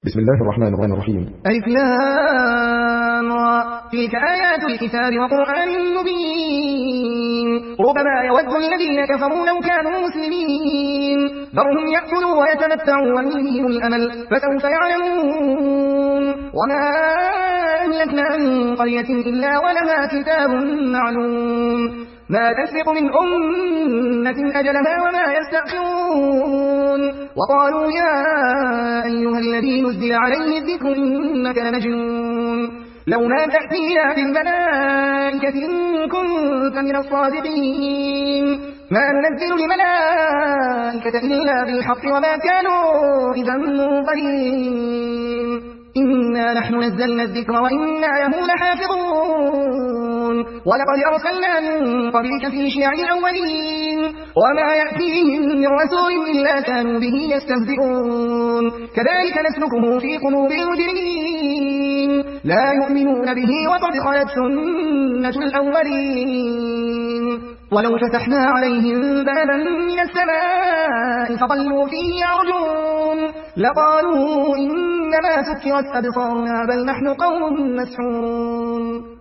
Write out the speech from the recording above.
بسم الله الرحمن الرحيم. ألف لام را. تلك آيات الكتاب وقرآن مبين. ربما يود الذين كفروا لو كانوا مسلمين ذرهم يأكلوا ويتمتعوا ويلههم الأمل فسوف يعلمون. وما أهلكنا من قرية إلا ولها كتاب معلوم ما تسبق من أمة أجلها وما يستأخرون. وقالوا يا أيها الذي نزل عليه الذكر إنك لمجنون لولا تأتينا بالملائكة إن كنت من الصادقين ما ننزل الملائكة إلا بالحق وما كانوا إذا منظرين. إنا نحن نزلنا الذكر وإنا له لحافظون. ولقد أرسلنا من قبلك في شيع الأولين وما يأتيهم من رسول إلا كانوا به يستهزئون. كذلك نسلكه في قلوب المجرمين لا يؤمنون به وقد خلت سنة الأولين. ولو فتحنا عليهم بابا من السماء فظلوا فيه يعرجون لقالوا إنما سكرت أبصارنا بل نحن قوم مسحورون.